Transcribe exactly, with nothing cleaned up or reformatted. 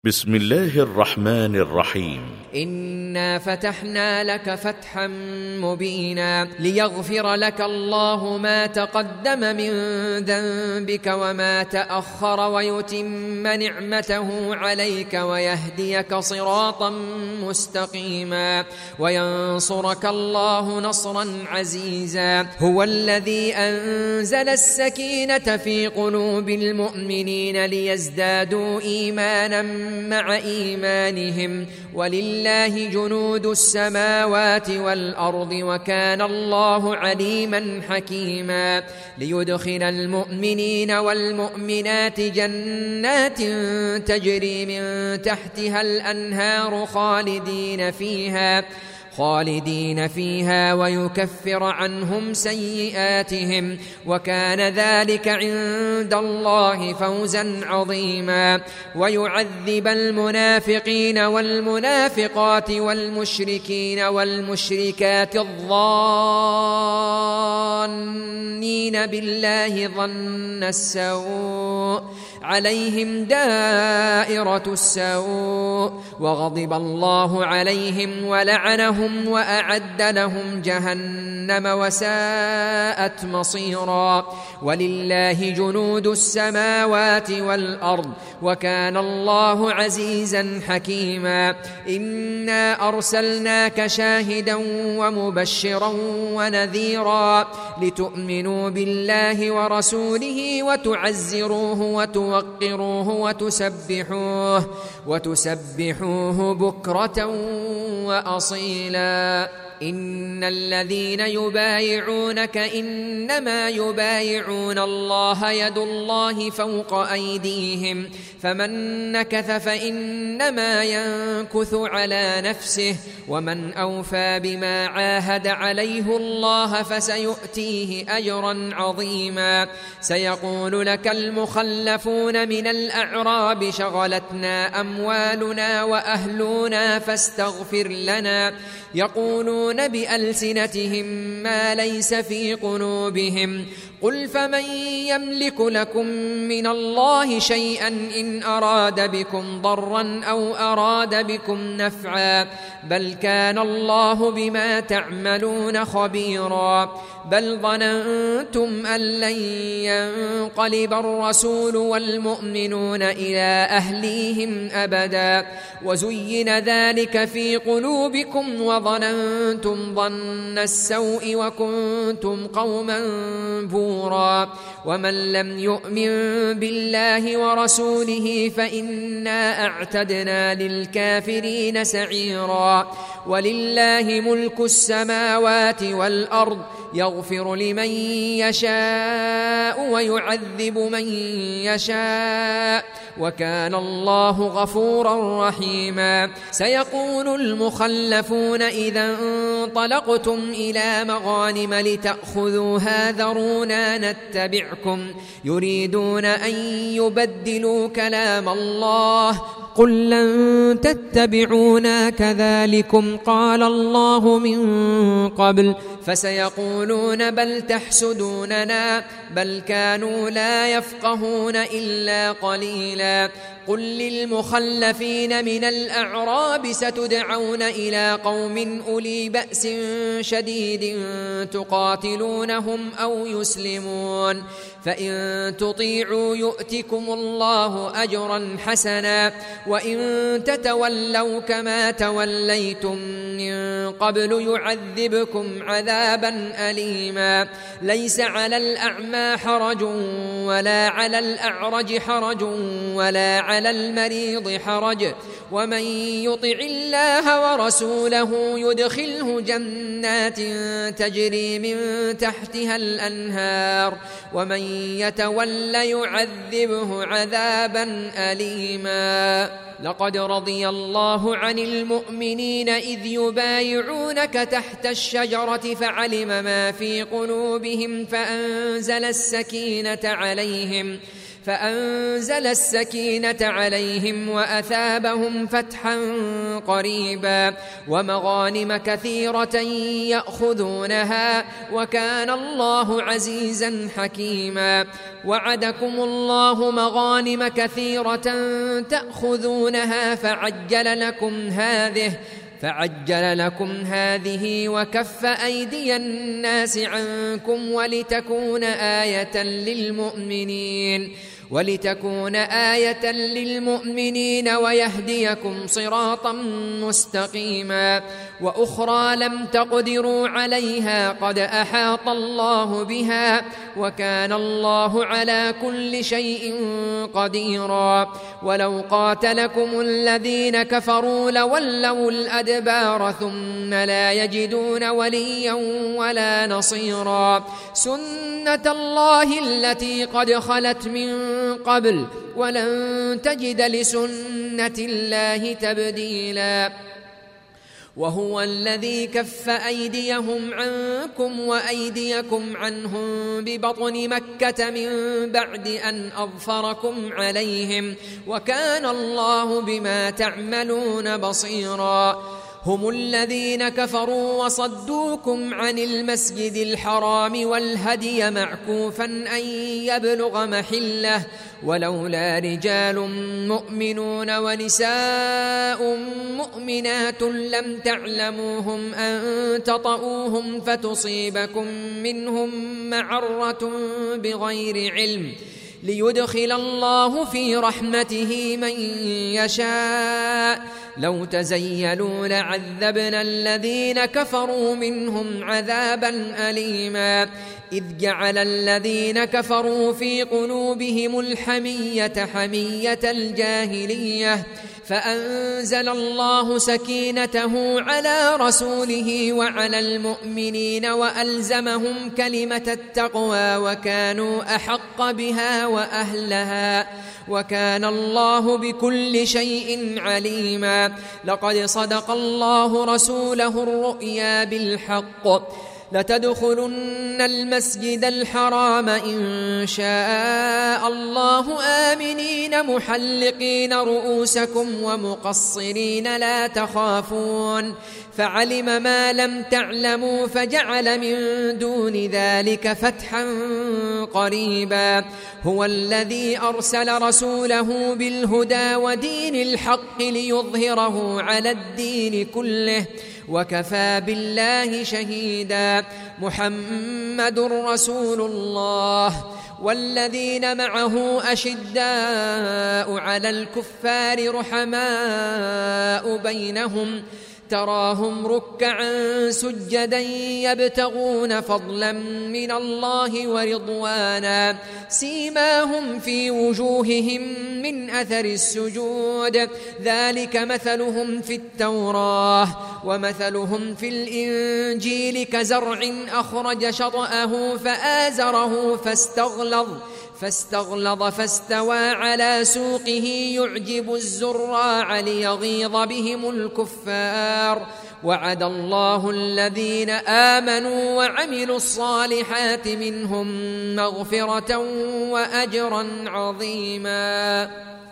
بسم الله الرحمن الرحيم. إنا فتحنا لك فتحا مبينا ليغفر لك الله ما تقدم من ذنبك وما تأخر ويتم نعمته عليك ويهديك صراطا مستقيما وينصرك الله نصرا عزيزا. هو الذي أنزل السكينة في قلوب المؤمنين ليزدادوا إيمانا مع إيمانهم ولله جنود السماوات والأرض وكان الله عليما حكيما. ليدخل المؤمنين والمؤمنات جنات تجري من تحتها الأنهار خالدين فيها خالدين فيها ويكفر عنهم سيئاتهم وكان ذلك عند الله فوزا عظيما. ويعذب المنافقين والمنافقات والمشركين والمشركات الظانين بالله ظن السوء عليهم دائرة السوء وغضب الله عليهم ولعنهم وأعد لهم جهنم وساءت مصيرا. ولله جنود السماوات والأرض وكان الله عزيزا حكيما. إنا أرسلناك شاهدا ومبشرا ونذيرا لتؤمنوا بالله ورسوله وتعزروه وتوقروه وتسبحوه وتسبحوه بكرة وأصيلا. إن الذين يبايعونك إنما يبايعون الله يد الله فوق أيديهم فمن نكث فإنما ينكث على نفسه ومن أوفى بما عاهد عليه الله فسيؤتيه أجرا عظيما. سيقول لك المخلفون من الأعراب شغلتنا أموالنا وأهلنا فاستغفر لنا يقولون بألسنتهم ما ليس في قلوبهم قل فمن يملك لكم من الله شيئا إن أراد بكم ضرا أو أراد بكم نفعا بل كان الله بما تعملون خبيرا. بل ظننتم أن لن ينقلب الرسول والمؤمنون إلى أهليهم أبدا وزين ذلك في قلوبكم وظننتم ظن السوء وكنتم قوما بورا. ومن لم يؤمن بالله ورسوله فإنا أعتدنا للكافرين سعيرا. ولله ملك السماوات والأرض يغفر لمن يشاء ويعذب من يشاء وكان الله غفورا رحيما. سيقول المخلفون إذا انطلقتم إلى مغانم لتأخذوها ذرونا نتبعكم يريدون أن يبدلوا كلام الله قل لن تتبعونا كذلكم قال الله من قبل فسيقولون بل تحسدوننا بل كانوا لا يفقهون إلا قليلا. قل للمخلفين من الأعراب ستدعون إلى قوم أولي بأس شديد تقاتلونهم أو يسلمون فإن تطيعوا يؤتكم الله أجرا حسنا وإن تتولوا كما توليتم من قبل يعذبكم عذابا أليما. ليس على الأعمى حرج ولا على الأعرج حرج ولا على المريض حرج ومن يطع الله ورسوله يدخله جنات تجري من تحتها الأنهار ومن يتول يعذبه عذابا أليما. لقد رضي الله عن المؤمنين إذ يبايعونك تحت الشجرة فعلم ما في قلوبهم فأنزل السكينة عليهم فأنزل السكينة عليهم وأثابهم فتحا قريبا ومغانم كثيرة يأخذونها وكان الله عزيزا حكيما. وعدكم الله مغانم كثيرة تأخذونها فعجل لكم هذه فعجل لكم هذه وكف أيدي الناس عنكم ولتكون آية للمؤمنين ولتكون آية للمؤمنين ويهديكم صراطا مستقيما. وأخرى لم تقدروا عليها قد أحاط الله بها وكان الله على كل شيء قديرا. ولو قاتلكم الذين كفروا لولوا الأدبار ثم لا يجدون وليا ولا نصيرا. سنة الله التي قد خلت من قبل ولن تجد لسنة الله تبديلا. وهو الذي كف أيديهم عنكم وأيديكم عنهم ببطن مكة من بعد أن أظفركم عليهم وكان الله بما تعملون بصيرا. هم الذين كفروا وصدوكم عن المسجد الحرام والهدي معكوفا أن يبلغ محله ولولا رجال مؤمنون ونساء مؤمنات لم تعلموهم أن تطؤوهم فتصيبكم منهم معرة بغير علم ليدخل الله في رحمته من يشاء. لو تزيلوا لعذبنا الذين كفروا منهم عذابا أليما. إذ جعل الذين كفروا في قلوبهم الحمية حمية الجاهلية فأنزل الله سكينته على رسوله وعلى المؤمنين وألزمهم كلمة التقوى وكانوا أحق بها وأهلها وكان الله بكل شيء عليما. لقد صدق الله رسوله الرؤيا بالحق لتدخلن المسجد الحرام إن شاء الله آمنين محلقين رؤوسكم ومقصرين لا تخافون فعلم ما لم تعلموا فجعل من دون ذلك فتحا قريبا. هو الذي أرسل رسوله بالهدى ودين الحق ليظهره على الدين كله وكفى بالله شهيدا. محمد رسول الله والذين معه أشداء على الكفار رحماء بينهم تراهم ركعا سجدا يبتغون فضلا من الله ورضوانا سيماهم في وجوههم من أثر السجود ذلك مثلهم في التوراة ومثلهم في الإنجيل كزرع أخرج شطأه فآزره فاستغلظ فاستغلظ فاستوى على سوقه يعجب الزراع ليغيظ بهم الكفار. وعد الله الذين آمنوا وعملوا الصالحات منهم مغفرة وأجرا عظيما.